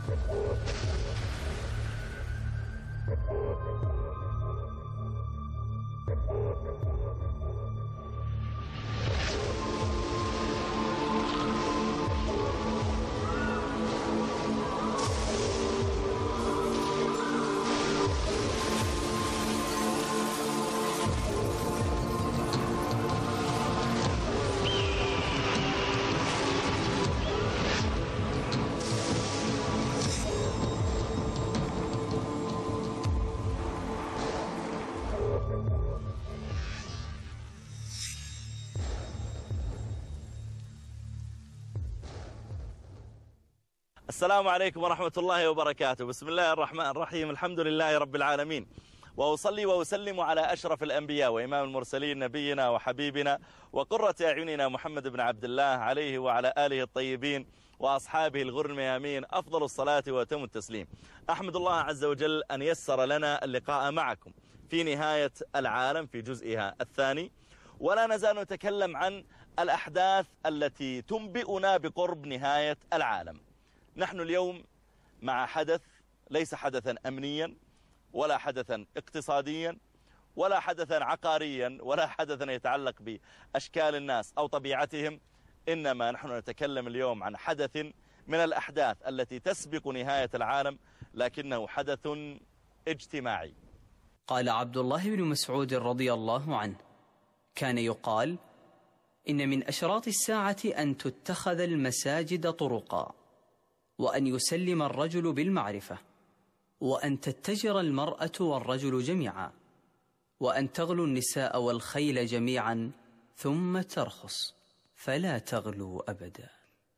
السلام عليكم ورحمة الله وبركاته. بسم الله الرحمن الرحيم. الحمد لله رب العالمين، وأصلي وأسلم على أشرف الأنبياء وإمام المرسلين نبينا وحبيبنا وقرة أعيننا محمد بن عبد الله عليه وعلى آله الطيبين وأصحابه الغر الميامين أفضل الصلاة وأتم التسليم. أحمد الله عز وجل أن يسر لنا اللقاء معكم في نهاية العالم في جزئها الثاني، ولا نزال نتكلم عن الأحداث التي تنبئنا بقرب نهاية العالم. نحن اليوم مع حدث ليس حدثا أمنيا ولا حدثا اقتصاديا ولا حدثا عقاريا ولا حدثا يتعلق بأشكال الناس أو طبيعتهم، إنما نحن نتكلم اليوم عن حدث من الأحداث التي تسبق نهاية العالم، لكنه حدث اجتماعي. قال عبد الله بن مسعود رضي الله عنه: كان يقال إن من أشراط الساعة أن تتخذ المساجد طرقا، وأن يسلم الرجل بالمعرفة، وأن تتجر المرأة والرجل جميعا، وأن تغلو النساء والخيل جميعا، ثم ترخص فلا تغلو أبدا.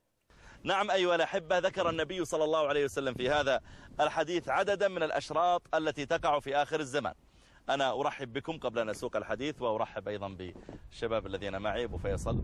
نعم أيها الأحبة، ذكر النبي صلى الله عليه وسلم في هذا الحديث عددا من الأشراط التي تقع في آخر الزمان. أنا أرحب بكم قبل أن أسوق الحديث، وأرحب أيضا بالشباب الذين معي، أبو فيصل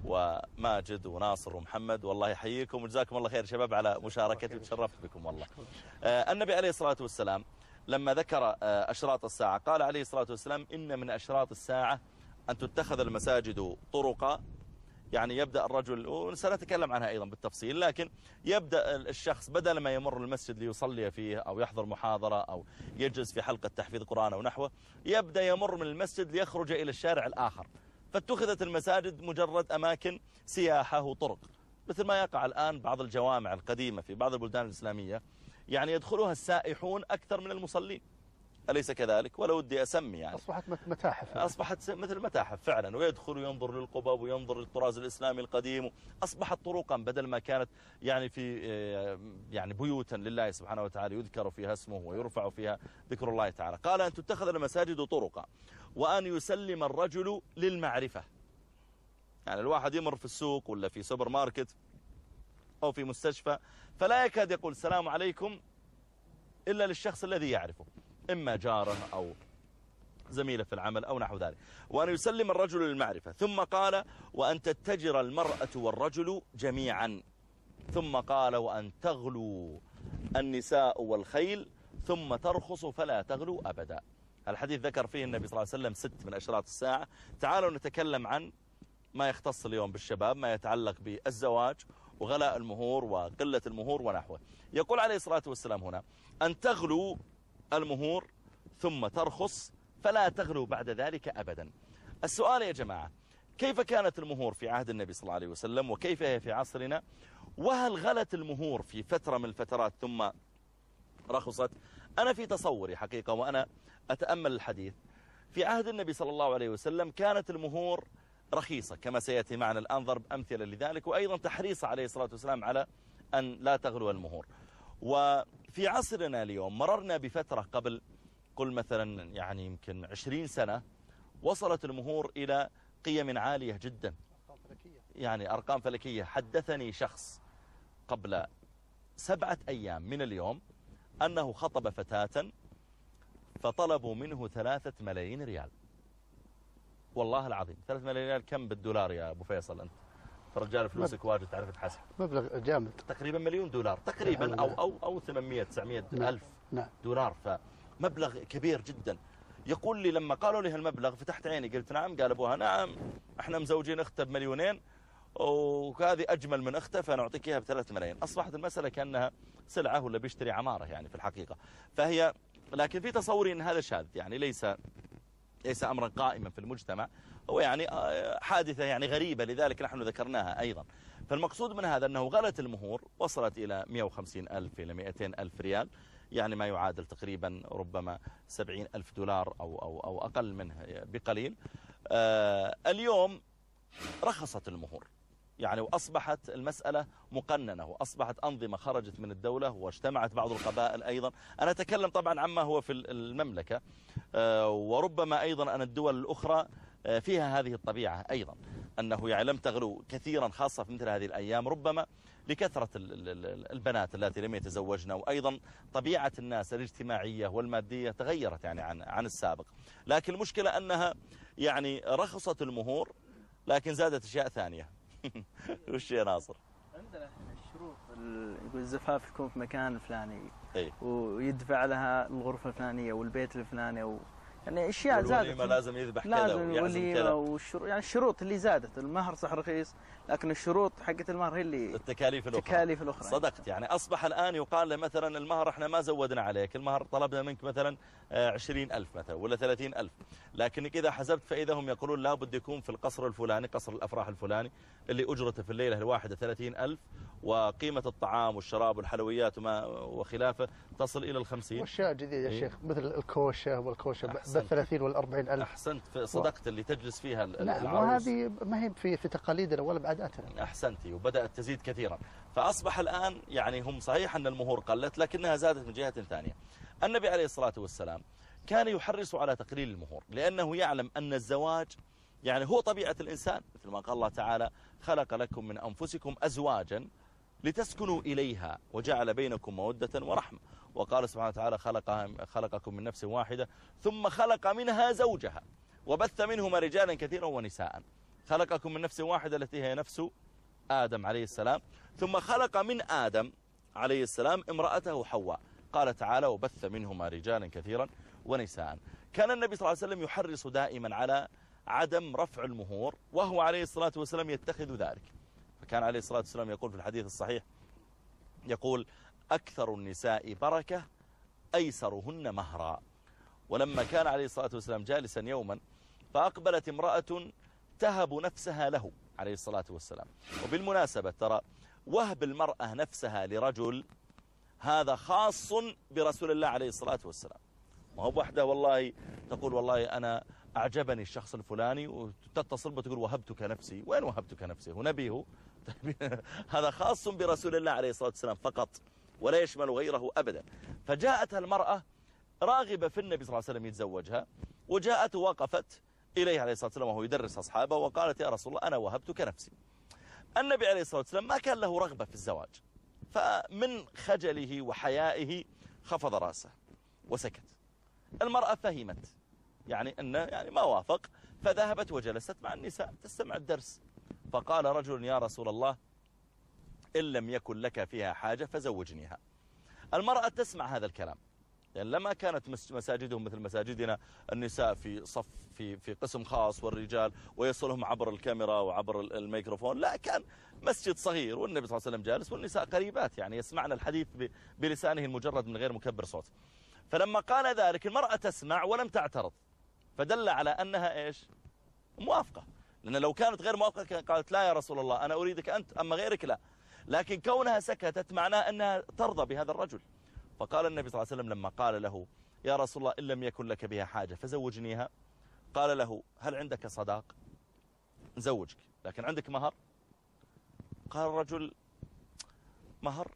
وماجد وناصر ومحمد، والله يحييكم وجزاكم الله خير شباب على مشاركتي، وتشرفت بكم والله. النبي عليه الصلاة والسلام لما ذكر أشراط الساعة قال عليه الصلاة والسلام: إن من أشراط الساعة أن تتخذ المساجد طرقا. يعني يبدأ الرجل، وسنتكلم عنها أيضا بالتفصيل، لكن يبدأ الشخص بدل ما يمر المسجد ليصلي فيه أو يحضر محاضرة أو يجلس في حلقة تحفيظ قرآن أو نحوه، يبدأ يمر من المسجد ليخرج إلى الشارع الآخر، فاتخذت المساجد مجرد أماكن سياحة وطرق، مثل ما يقع الآن بعض الجوامع القديمة في بعض البلدان الإسلامية، يعني يدخلها السائحون أكثر من المصلين، أليس كذلك؟ ولا ودي أسمي، يعني أصبحت متاحف، أصبحت مثل متاحف فعلا، ويدخل وينظر للقبب وينظر للطراز الإسلامي القديم. أصبحت طرقا بدل ما كانت يعني في يعني بيوتا لله سبحانه وتعالى يذكر فيها اسمه ويرفع فيها ذكر الله تعالى. قال: أن تتخذ المساجد طرقا، وأن يسلم الرجل للمعرفة. يعني الواحد يمر في السوق ولا في سوبر ماركت أو في مستشفى، فلا يكاد يقول السلام عليكم إلا للشخص الذي يعرفه، إما جاره أو زميله في العمل أو نحو ذلك. وأن يسلم الرجل للمعرفة. ثم قال: وأن تتجر المرأة والرجل جميعا. ثم قال: وأن تغلو النساء والخيل، ثم ترخص فلا تغلو أبدا. الحديث ذكر فيه النبي صلى الله عليه وسلم 6 من أشراط الساعة. تعالوا نتكلم عن ما يختص اليوم بالشباب، ما يتعلق بالزواج وغلاء المهور وقلة المهور ونحوه. يقول عليه الصلاة والسلام هنا: أن تغلو المهور ثم ترخص فلا تغلو بعد ذلك أبدا. السؤال يا جماعة، كيف كانت المهور في عهد النبي صلى الله عليه وسلم، وكيف هي في عصرنا؟ وهل غلت المهور في فترة من الفترات ثم رخصت؟ أنا في تصوري حقيقة وأنا أتأمل الحديث، في عهد النبي صلى الله عليه وسلم كانت المهور رخيصة كما سيأتي معنا الآن ضرب أمثلة لذلك، وأيضا تحريص عليه الصلاة والسلام على أن لا تغلو المهور. وفي عصرنا اليوم مررنا بفترة قبل قل مثلا يعني يمكن 20 سنة وصلت المهور إلى قيم عالية جدا، يعني أرقام فلكية. حدثني شخص قبل 7 أيام من اليوم أنه خطب فتاة فطلبوا منه 3 ملايين ريال. والله العظيم 3 ملايين ريال كم بالدولار يا أبو فيصل؟ أنت رجال فلوسك واجد تعرف تحسب. مبلغ جامد، تقريبا $1,000,000 تقريبا، أو 800-900 ألف دولار، فمبلغ كبير جدا. يقول لي لما قالوا لي هالمبلغ فتحت عيني قلت نعم. قال أبوها: نعم احنا مزوجين أخته ب2 مليون وهذه أجمل من أخته فنعطيك إياها ب3 ملايين. أصبحت المسألة كأنها سلعة ولا بيشتري عمارة يعني في الحقيقة. فهي لكن في تصوري أن هذا شاذ، يعني ليس أمرا قائما في المجتمع، هو يعني حادثة يعني غريبة، لذلك نحن ذكرناها أيضا. فالمقصود من هذا أنه غلت المهور وصلت إلى 150,000 إلى 200,000 ريال، يعني ما يعادل تقريبا ربما 70,000 دولار أو أقل منه بقليل. اليوم رخصت المهور يعني، وأصبحت المسألة مقننة، وأصبحت أنظمة خرجت من الدولة، واجتمعت بعض القبائل أيضا. أنا أتكلم طبعا عما هو في المملكة، وربما أيضا أن الدول الأخرى فيها هذه الطبيعة أيضا، أنه يعني لم تغلو كثيرا، خاصة في مثل هذه الأيام، ربما لكثرة البنات التي لم يتزوجن، وأيضا طبيعة الناس الاجتماعية والمادية تغيرت يعني عن السابق. لكن المشكلة أنها يعني رخصت المهور لكن زادت أشياء ثانية. وش يا ناصر؟ عندنا الشروط، يقول الزفاف يكون في مكان الفلاني، أي. ويدفع لها الغرفة الفلانية والبيت الفلاني، يعني اشياء زادت. والوليمة لازم يذبح كذا لازم الوليمة والشروط، يعني الشروط اللي زادت. المهر صح رخيص، لكن الشروط حقت المهر هي اللي التكاليف الأخرى. صدقت، يعني أصبح الآن يقال مثلا المهر احنا ما زودنا عليك، المهر طلبنا منك مثلا 20,000 مثلا ولا 30,000، لكنك إذا حسبت فإذا هم يقولون لا بد يكون في القصر الفلاني، قصر الأفراح الفلاني اللي أجرته في الليلة الواحدة 30,000، وقيمة الطعام والشراب والحلويات وخلافه تصل إلى 50. وأشياء جديدة يا شيخ، مثل الكوشة والكوشة ب30 وال40 ألف. أحسنت، صدقت، اللي تجلس فيها العروس. وهذه ما هي في تقاليدنا ولا بعاداتنا. أحسنتي، وبدأت تزيد كثيرا. فأصبح الآن يعني هم صحيح أن المهور قلت لكنها زادت من جهة ثانية. النبي عليه الصلاة والسلام كان يحرص على تقليل المهور، لأنه يعلم أن الزواج يعني هو طبيعة الإنسان، مثل ما قال الله تعالى: خلق لكم من أنفسكم أزواجا لتسكنوا إليها وجعل بينكم مودة ورحمة. وقال سبحانه وتعالى: خلقكم من نفس واحدة ثم خلق منها زوجها وبث منهما رجالا كثيرا ونساء. خلقكم من نفس واحدة التي هي نفس آدم عليه السلام، ثم خلق من آدم عليه السلام امرأته حواء. قال تعالى: وبث منهما رجالا كثيرا ونساء. كان النبي صلى الله عليه وسلم يحرص دائما على عدم رفع المهور، وهو عليه الصلاة والسلام يتخذ ذلك. فكان عليه الصلاة والسلام يقول في الحديث الصحيح، يقول: أكثر النساء بركة أيسرهن مهرا. ولما كان عليه الصلاة والسلام جالسا يوما فأقبلت امرأة تهب نفسها له عليه الصلاة والسلام. وبالمناسبة ترى وهب المرأة نفسها لرجل هذا خاص برسول الله عليه الصلاة والسلام، ما هو بوحده والله تقول والله أنا أعجبني الشخص الفلاني وتتصل بتقول وهبتك نفسي. وين وهبتك نفسي؟ هو نبي هو؟ هذا خاص برسول الله عليه الصلاة والسلام فقط، ولا يشمل غيره أبدا. فجاءت المرأة راغبة في النبي صلى الله عليه وسلم يتزوجها، وجاءت ووقفت إليه عليه الصلاة والسلام وهو يدرس أصحابه وقالت: يا رسول الله أنا وهبتك نفسي. النبي عليه الصلاة والسلام ما كان له رغبة في الزواج، فمن خجله وحيائه خفض رأسه وسكت. المرأة فهمت يعني أنه يعني ما وافق، فذهبت وجلست مع النساء تستمع الدرس. فقال رجل: يا رسول الله إن لم يكن لك فيها حاجة فزوجنيها. المرأة تسمع هذا الكلام، لأن لما كانت مساجدهم مثل مساجدنا النساء في صف في قسم خاص والرجال ويصلهم عبر الكاميرا وعبر الميكروفون، لا، كان مسجد صغير والنبي صلى الله عليه وسلم جالس والنساء قريبات يعني يسمعن الحديث بلسانه المجرد من غير مكبر صوت. فلما قال ذلك المرأة تسمع ولم تعترض، فدل على أنها إيش؟ موافقة. لأن لو كانت غير موافقة قالت: لا يا رسول الله أنا أريدك أنت أما غيرك لا. لكن كونها سكتت معناه أنها ترضى بهذا الرجل. فقال النبي صلى الله عليه وسلم لما قال له: يا رسول الله إن لم يكن لك بها حاجة فزوجنيها، قال له: هل عندك صداق؟ نزوجك، لكن عندك مهر؟ قال الرجل: مهر؟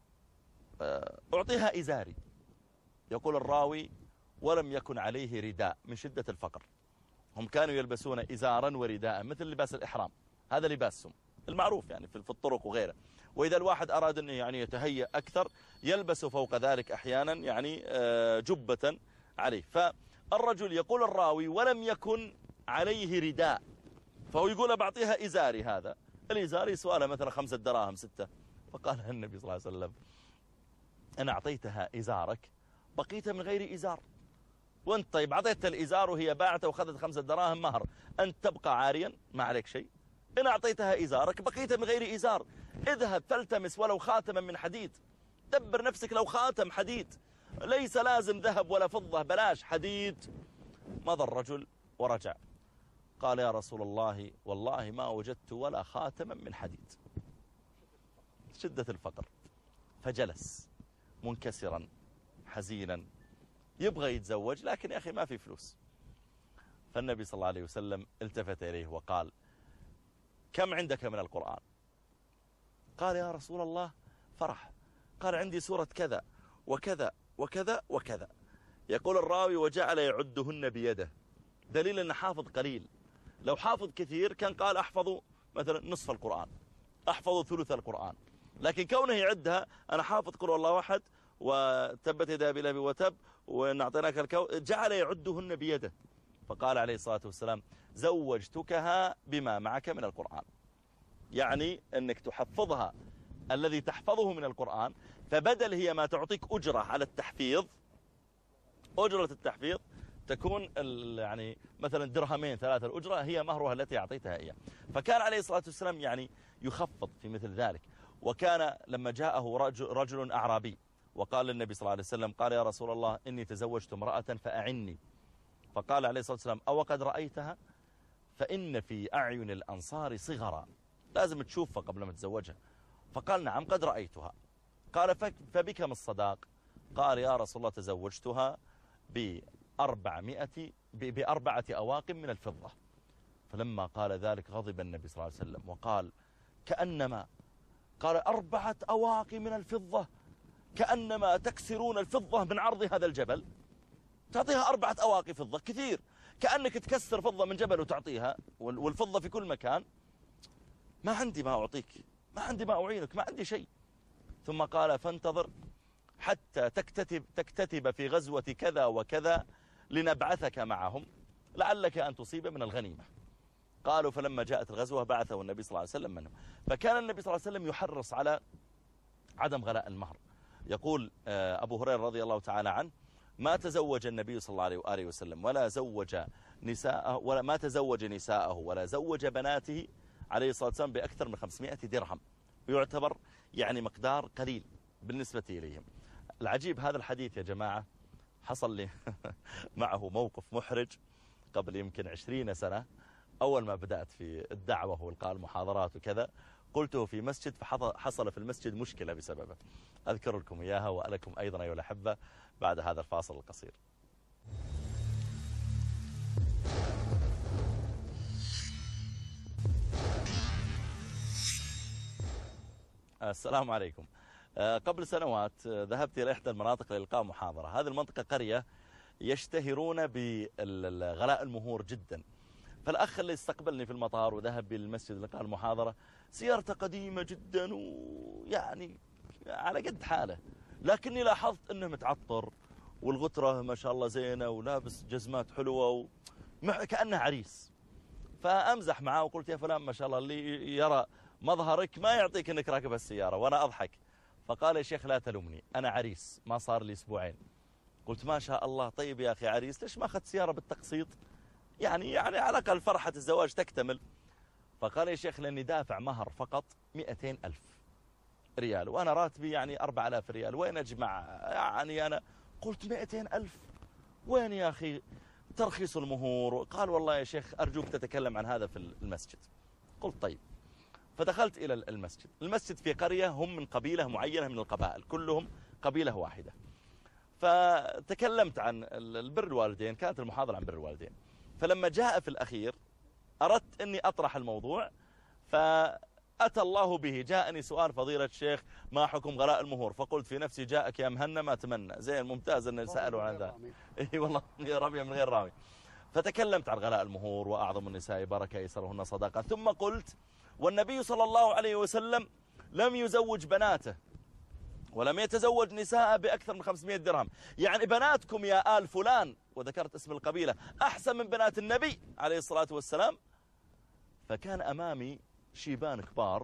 أعطيها إزاري. يقول الراوي: ولم يكن عليه رداء من شدة الفقر. هم كانوا يلبسون إزارا ورداء مثل لباس الإحرام، هذا لباسهم المعروف يعني في الطرق وغيره. وإذا الواحد أراد أن يعني يتهيأ أكثر يلبس فوق ذلك أحيانا يعني جبة عليه. فالرجل يقول الراوي: ولم يكن عليه رداء، فهو يقول: بعطيها إزاري. هذا الإزاري سؤاله مثلا 5 دراهم 6. فقال النبي صلى الله عليه وسلم: أنا أعطيتها إزارك بقيت من غير إزار، وانت طيب أعطيتها الإزار وهي باعته وأخذت 5 دراهم مهر، أنت تبقى عاريا ما عليك شيء. إن أعطيتها إزارك بقيت من غير إزار. اذهب فالتمس ولو خاتما من حديد، دبر نفسك لو خاتم حديد، ليس لازم ذهب ولا فضة، بلاش حديد. مضى الرجل ورجع قال يا رسول الله والله ما وجدت ولا خاتما من حديد، شدة الفقر. فجلس منكسرا حزينا يبغى يتزوج، لكن يا أخي ما في فلوس. فالنبي صلى الله عليه وسلم التفت إليه وقال كم عندك من القرآن؟ قال يا رسول الله فرح. قال عندي سورة كذا وكذا وكذا وكذا. يقول الراوي وجعل يعدهن بيده، دليل أنه حافظ قليل. لو حافظ كثير كان قال أحفظ مثلا نصف القرآن، أحفظ ثلث القرآن، لكن كونه يعدها أنا حافظ قل والله أحد وتبت يدا أبي لهب وتب وإن أعطيناك الكوثر، جعل يعدهن بيده. فقال عليه الصلاة والسلام زوجتكها بما معك من القرآن، يعني أنك تحفظها الذي تحفظه من القرآن، فبدل هي ما تعطيك أجرة على التحفيظ، أجرة التحفيظ تكون يعني مثلا درهمين ثلاثة الأجرة هي مهرها التي أعطيتها إياه. فكان عليه الصلاة والسلام يعني يخفض في مثل ذلك. وكان لما جاءه رجل أعرابي وقال للنبي صلى الله عليه وسلم قال يا رسول الله إني تزوجت امرأة فأعني. فقال عليه الصلاة والسلام أو قد رأيتها؟ فإن في أعين الأنصار صغرا، لازم تشوفها قبل ما تزوجها. فقال نعم قد رأيتها. قال فبكم الصداق؟ قال يا رسول الله تزوجتها بأربعة أواق من الفضة. فلما قال ذلك غضب النبي صلى الله عليه وسلم وقال كأنما، قال 4 أواق من الفضة، كأنما تكسرون الفضة من عرض هذا الجبل، تعطيها 4 أواق فضة كثير، كأنك تكسر فضة من جبل وتعطيها، والفضة في كل مكان. ما عندي ما أعطيك، ما عندي ما أعينك، ما عندي شيء. ثم قال فانتظر حتى تكتتب في غزوة كذا وكذا لنبعثك معهم لعلك أن تصيب من الغنيمة. قالوا فلما جاءت الغزوة بعثه النبي صلى الله عليه وسلم منهم. فكان النبي صلى الله عليه وسلم يحرص على عدم غلاء المهر. يقول أبو هريرة رضي الله تعالى عنه ما تزوج النبي صلى الله عليه وآله وسلم ولا زوج نساءه، ولا ما تزوج نساءه ولا زوج بناته عليه الصلاة والسلام بأكثر من 500 درهم، ويعتبر يعني مقدار قليل بالنسبة إليهم. العجيب هذا الحديث يا جماعة حصل لي معه موقف محرج قبل يمكن 20 سنة. أول ما بدأت في الدعوة والقاء المحاضرات وكذا قلته في مسجد، فحصل في المسجد مشكلة بسببه. أذكر لكم إياها ولكم أيضا أيها الأحبة بعد هذا الفاصل القصير. السلام عليكم. قبل سنوات ذهبت إلى إحدى المناطق لإلقاء محاضرة. هذه المنطقة قرية يشتهرون بغلاء المهور جدا. فالأخ اللي استقبلني في المطار وذهب بالمسجد لإلقاء المحاضرة سيارته قديمة جدا ويعني على قد حاله، لكني لاحظت أنه متعطر والغترة ما شاء الله زينة ولابس جزمات حلوة كأنه عريس. فأمزح معه وقلت يا فلان ما شاء الله اللي يرى مظهرك ما يعطيك أنك راكب السيارة، وأنا أضحك. فقال يا شيخ لا تلومني أنا عريس ما صار لي أسبوعين. قلت ما شاء الله طيب يا أخي عريس ليش ما أخذت سيارة بالتقسيط، يعني على الأقل فرحة الزواج تكتمل. فقال يا شيخ لأني دافع مهر فقط 200,000 ريال وأنا راتبي يعني 4000 ريال، وين أجمع يعني أنا؟ قلت 200,000 وين يا أخي ترخيص المهور؟ قال والله يا شيخ أرجوك تتكلم عن هذا في المسجد. قلت طيب. فدخلت إلى المسجد. المسجد في قرية هم من قبيلة معينة من القبائل، كلهم قبيلة واحدة. فتكلمت عن البر الوالدين، كانت المحاضرة عن بر الوالدين. فلما جاء في الأخير أردت أني أطرح الموضوع، فأتى الله به جاءني سؤال فضيلة الشيخ ما حكم غلاء المهور؟ فقلت في نفسي جاءك يا مهنا ما أتمنى. زين ممتاز أن سألوا عن ذا. إيه والله رمي من غير رامي. فتكلمت عن غلاء المهور وأعظم النساء بركة يسرهن صدقة، ثم قلت والنبي صلى الله عليه وسلم لم يزوج بناته ولم يتزوج نساء بأكثر من 500 درهم، يعني بناتكم يا آل فلان، وذكرت اسم القبيلة، أحسن من بنات النبي عليه الصلاة والسلام. فكان أمامي شيبان كبار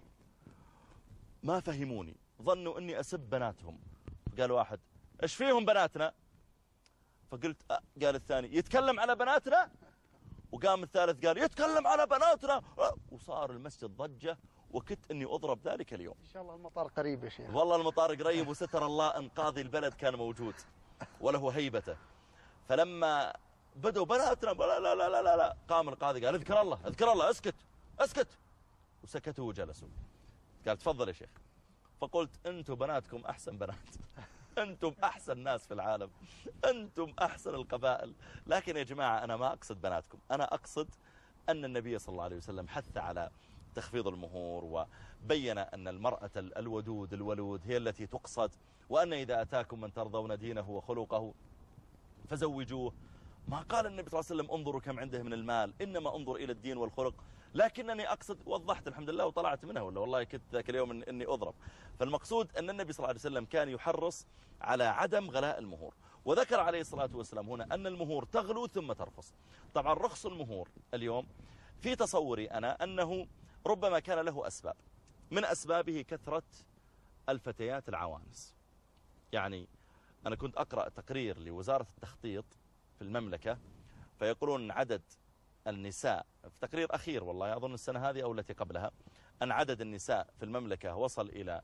ما فهموني، ظنوا أني أسب بناتهم. قال واحد إيش فيهم بناتنا؟ فقلت قال الثاني يتكلم على بناتنا؟ وقام الثالث قال يتكلم على بناتنا، وصار المسجد ضجة، وكنت أني أضرب ذلك اليوم. إن شاء الله المطار قريب يا شيخ. والله المطار قريب، وستر الله أن قاضي البلد كان موجود وله هيبته. فلما بدوا بناتنا لا لا لا لا لا، قام القاضي قال اذكر الله اذكر الله، اسكت اسكت، وسكتوا وجلسوا. قال تفضل يا شيخ. فقلت أنتم بناتكم أحسن بنات، أنتم أحسن ناس في العالم، أنتم أحسن القبائل، لكن يا جماعة أنا ما أقصد بناتكم، أنا أقصد أن النبي صلى الله عليه وسلم حث على تخفيض المهور، وبين أن المرأة الودود الولود هي التي تقصد، وأن إذا أتاكم من ترضون دينه وخلقه فزوجوه. ما قال النبي صلى الله عليه وسلم انظروا كم عنده من المال، إنما انظر إلى الدين والخلق. لكنني أقصد، وضحت الحمد لله وطلعت منها، ولا والله كنت ذاك اليوم إني أضرب. فالمقصود أن النبي صلى الله عليه وسلم كان يحرص على عدم غلاء المهور، وذكر عليه الصلاة والسلام هنا أن المهور تغلو ثم ترخص. طبعا رخص المهور اليوم في تصوري أنا أنه ربما كان له أسباب، من أسبابه كثرة الفتيات العوانس. يعني أنا كنت أقرأ تقرير لوزارة التخطيط في المملكة، فيقولون عدد النساء في تقرير أخير والله أظن السنة هذه أو التي قبلها، أن عدد النساء في المملكة وصل إلى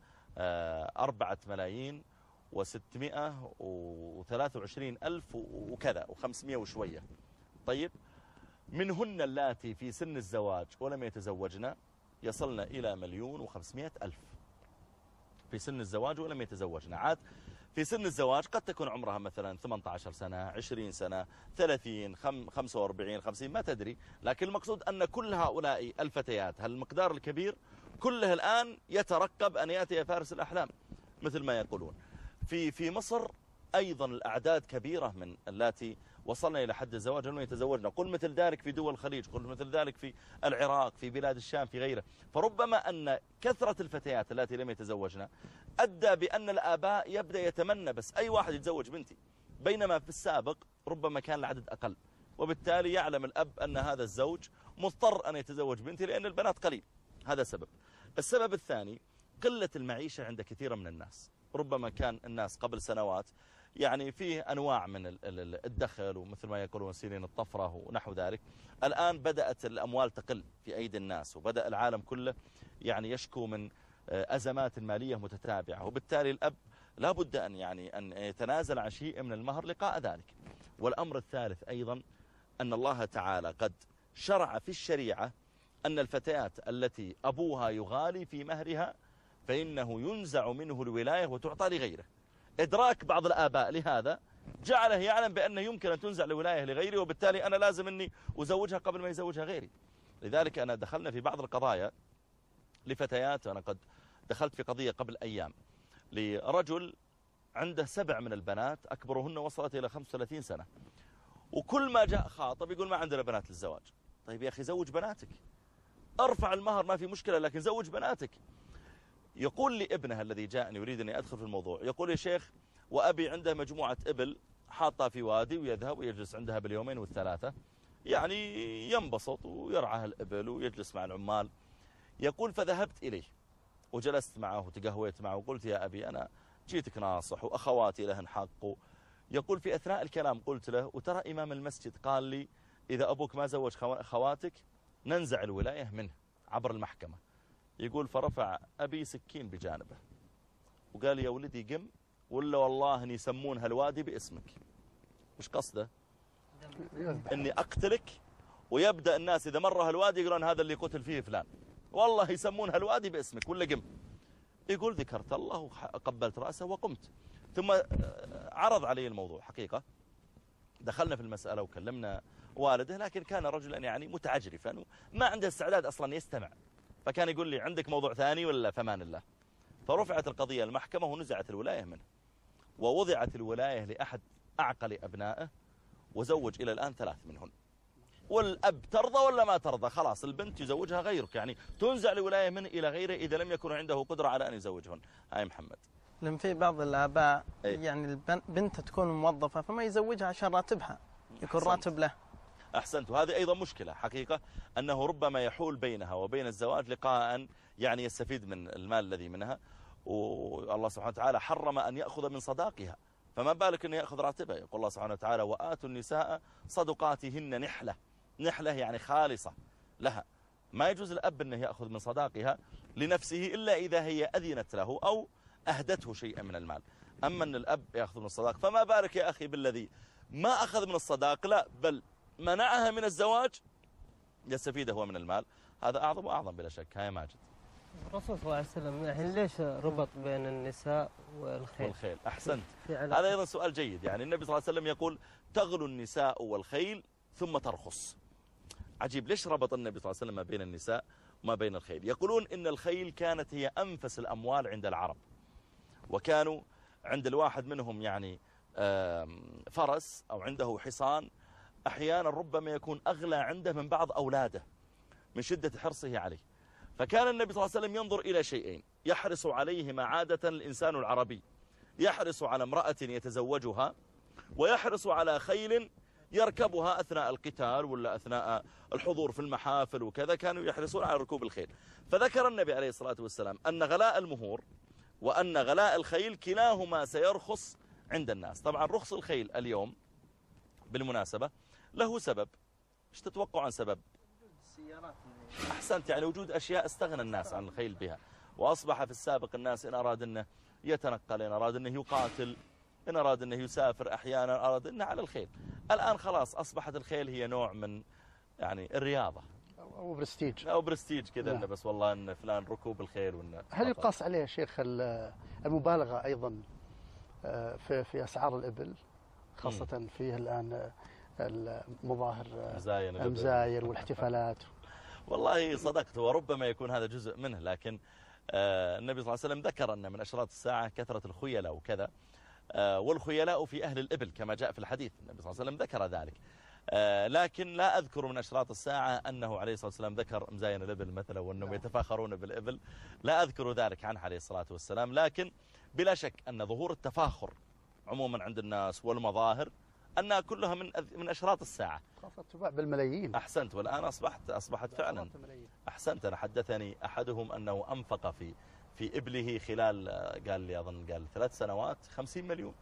4,623,000 وكذا و500 وشوية. طيب منهن اللاتي في سن الزواج ولم يتزوجن يصلن إلى 1,500,000 في سن الزواج ولم يتزوجن. عاد في سن الزواج قد تكون عمرها مثلا 18 سنة 20 سنة 30 45 50 ما تدري، لكن المقصود أن كل هؤلاء الفتيات هالمقدار الكبير كله الآن يترقب أن يأتي فارس الأحلام مثل ما يقولون. في مصر أيضا الأعداد كبيرة من اللاتي وصلنا إلى حد الزواج ولم يتزوجنا، قل مثل ذلك في دول الخليج، قل مثل ذلك في العراق، في بلاد الشام، في غيره. فربما أن كثرة الفتيات التي لم يتزوجنا أدى بأن الآباء يبدأ يتمنى بس أي واحد يتزوج بنتي، بينما في السابق ربما كان العدد أقل، وبالتالي يعلم الأب أن هذا الزوج مضطر أن يتزوج بنتي لأن البنات قليل. هذا سبب. السبب الثاني قلة المعيشة عند كثير من الناس. ربما كان الناس قبل سنوات يعني فيه أنواع من الدخل، ومثل ما يقولون سنين الطفرة ونحو ذلك. الآن بدأت الأموال تقل في أيدي الناس، وبدأ العالم كله يعني يشكو من أزمات مالية متتابعة، وبالتالي الأب لا بد أن أن يتنازل عن شيء من المهر لقاء ذلك. والأمر الثالث أيضا أن الله تعالى قد شرع في الشريعة أن الفتيات التي أبوها يغالي في مهرها فإنه ينزع منه الولاية وتعطى لغيره. إدراك بعض الآباء لهذا جعله يعلم بأنه يمكن أن تنزع الولاية لغيره، وبالتالي أنا لازم أني أزوجها قبل ما يزوجها غيري. لذلك أنا دخلنا في بعض القضايا لفتيات. أنا قد دخلت في قضية قبل أيام لرجل عنده 7 من البنات، أكبرهن وصلت إلى 35 سنة، وكل ما جاء خاطب يقول ما عندنا بنات للزواج. طيب يا أخي زوج بناتك، ارفع المهر ما في مشكلة، لكن زوج بناتك. يقول لي ابنها الذي جاءني يريد أن أدخل في الموضوع، يقول يا شيخ وأبي عنده مجموعة إبل حاطها في وادي ويذهب ويجلس عندها باليومين والثلاثة، يعني ينبسط ويرعى الإبل ويجلس مع العمال. يقول فذهبت إليه وجلست معه وتقهويت معه وقلت يا أبي أنا جيتك ناصح وأخواتي لهن حق. يقول في أثناء الكلام قلت له وترى إمام المسجد قال لي إذا أبوك ما زوج خواتك ننزع الولاية منه عبر المحكمة. يقول فرفع أبي سكين بجانبه وقال يا ولدي قم ولا والله أن يسمون هالوادي باسمك. وش قصده؟ أني أقتلك، ويبدأ الناس إذا مر هالوادي يقولون هذا اللي قتل فيه فلان، والله يسمون هالوادي باسمك ولا قم. يقول ذكرت الله وقبلت رأسه وقمت. ثم عرض علي الموضوع حقيقة، دخلنا في المسألة وكلمنا والده، لكن كان رجلا يعني متعجرفا ما عنده استعداد أصلا يستمع، فكان يقول لي عندك موضوع ثاني ولا فمان الله. فرفعت القضية المحكمة ونزعت الولاية منه، ووضعت الولاية لأحد أعقل أبنائه، وزوج إلى الآن 3 منهن. والأب ترضى ولا ما ترضى خلاص البنت يزوجها غيرك، يعني تنزع الولاية منه إلى غيره إذا لم يكن عنده قدرة على أن يزوجهن. هاي محمد. لأن في بعض الآباء يعني البنت تكون موظفة فما يزوجها عشان راتبها يكون راتب له. أحسنت. وهذه أيضا مشكلة حقيقة، أنه ربما يحول بينها وبين الزواج لقاء يعني يستفيد من المال الذي منها، والله سبحانه وتعالى حرم أن يأخذ من صداقها، فما بالك أن يأخذ راتبها. يقول الله سبحانه وتعالى وآتوا النساء صدقاتهن نحلة، نحلة يعني خالصة لها، ما يجوز الأب أنه يأخذ من صداقها لنفسه إلا إذا هي أذنت له أو أهدته شيئا من المال. أما أن الأب يأخذ من الصداق، فما بالك يا أخي بالذي ما أخذ من الصداق، لا بل منعها من الزواج يستفيد هو من المال. هذا أعظم وأعظم بلا شك. هاي ماجد. الرسول صلى الله عليه وسلم يعني ليش ربط بين النساء والخيل؟ أحسنت. هذا أيضا سؤال جيد. يعني النبي صلى الله عليه وسلم يقول تغلو النساء والخيل ثم ترخص. عجيب، ليش ربط النبي صلى الله عليه وسلم ما بين النساء وما بين الخيل؟ يقولون إن الخيل كانت هي أنفس الأموال عند العرب، وكانوا عند الواحد منهم يعني فرس أو عنده حصان أحيانا ربما يكون أغلى عنده من بعض أولاده من شدة حرصه عليه. فكان النبي صلى الله عليه وسلم ينظر إلى شيئين يحرص عليهما عادة الإنسان العربي، يحرص على امرأة يتزوجها، ويحرص على خيل يركبها أثناء القتال ولا أثناء الحضور في المحافل وكذا، كانوا يحرصون على ركوب الخيل. فذكر النبي عليه الصلاة والسلام أن غلاء المهور وأن غلاء الخيل كلاهما سيرخص عند الناس. طبعا رخص الخيل اليوم بالمناسبة له سبب. ايش تتوقع عن سبب؟ أحسنت، يعني وجود أشياء استغنى الناس عن الخيل بها، وأصبح في السابق الناس إن أراد أنه يتنقل، إن أراد أنه يقاتل، إن أراد أنه يسافر، أحيانا أراد أنه على الخيل. الآن خلاص أصبحت الخيل هي نوع من يعني الرياضة أو برستيج كذا، إنه بس والله إن فلان ركوب الخيل. هل يقاس عليه شيخ المبالغة أيضا في أسعار الإبل، خاصة فيه الآن المظاهر المزاير والاحتفالات؟ والله صدقت، وربما يكون هذا جزء منه، لكن النبي صلى الله عليه وسلم ذكر أن من أشراط الساعة كثرة الخيلاء وكذا، والخيلاء في أهل الإبل كما جاء في الحديث. النبي صلى الله عليه وسلم ذكر ذلك، لكن لا أذكر من أشراط الساعة أنه عليه الصلاة والسلام ذكر مزاين الإبل مثلا وأنهم يتفاخرون بالإبل، لا أذكر ذلك عنه عليه الصلاة والسلام. لكن بلا شك أن ظهور التفاخر عموما عند الناس والمظاهر أنها كلها من أشراط الساعة، خاصة تباع بالملايين. أحسنت، والآن أصبحت فعلا. أحسنت. أنا حدثني أحدهم أنه أنفق في إبله خلال قال لي أظن 3 سنوات 50 مليون.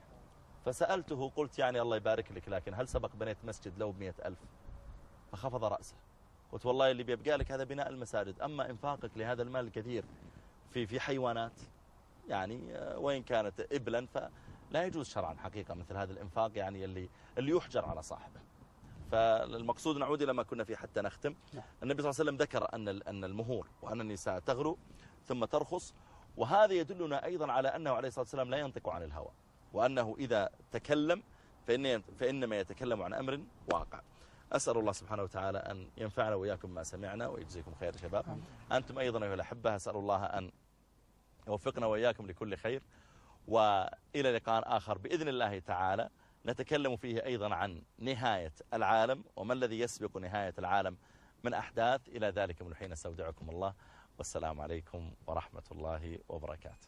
فسألته قلت يعني الله يبارك لك، لكن هل سبق بنيت مسجد لو ب100,000؟ فخفض رأسه. قلت والله اللي بيبقى لك هذا بناء المساجد، أما إنفاقك لهذا المال الكثير في حيوانات يعني وإن كانت إبلا فلا يجوز شرعا حقيقة مثل هذا الإنفاق، يعني اللي يحجر على صاحبه. فالمقصود نعود إلى ما كنا فيه حتى نختم. النبي صلى الله عليه وسلم ذكر أن المهور وأن النساء تغلو ثم ترخص، وهذا يدلنا أيضا على أنه عليه الصلاة والسلام لا ينطق عن الهوى، وأنه إذا تكلم فإنما يتكلم عن أمر واقع. أسأل الله سبحانه وتعالى أن ينفعنا وإياكم ما سمعنا ويجزيكم خير شباب. أنتم أيضا أيها الأحبة أسأل الله أن يوفقنا وإياكم لكل خير، وإلى لقاء آخر بإذن الله تعالى نتكلم فيه أيضا عن نهاية العالم وما الذي يسبق نهاية العالم من أحداث. إلى ذلك من حين استودعكم الله، والسلام عليكم ورحمة الله وبركاته.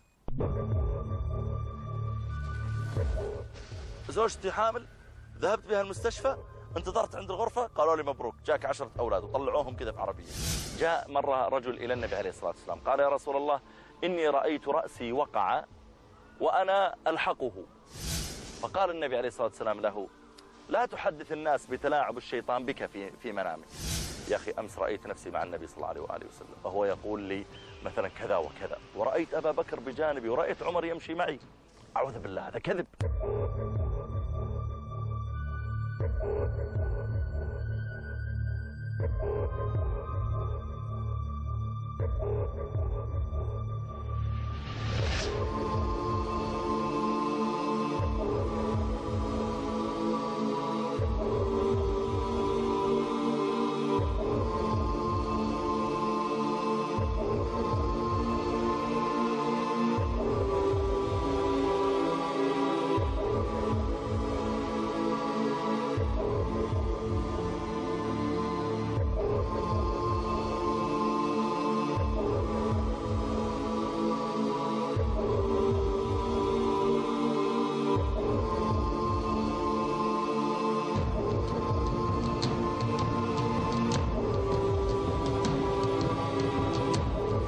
زوجتي حامل، ذهبت بها المستشفى، انتظرت عند الغرفة، قالوا لي مبروك جاك 10 أولاد، وطلعوهم كذا في عربية. جاء مرة رجل إلى النبي عليه الصلاة والسلام قال يا رسول الله إني رأيت رأسي وقع وأنا ألحقه. فقال النبي عليه الصلاة والسلام له لا تحدث الناس بتلاعب الشيطان بك في منامك. يا أخي أمس رأيت نفسي مع النبي صلى الله عليه وآله وسلم وهو يقول لي مثلا كذا وكذا، ورأيت أبا بكر بجانبي، ورأيت عمر يمشي معي. أعوذ بالله، هذا كذب.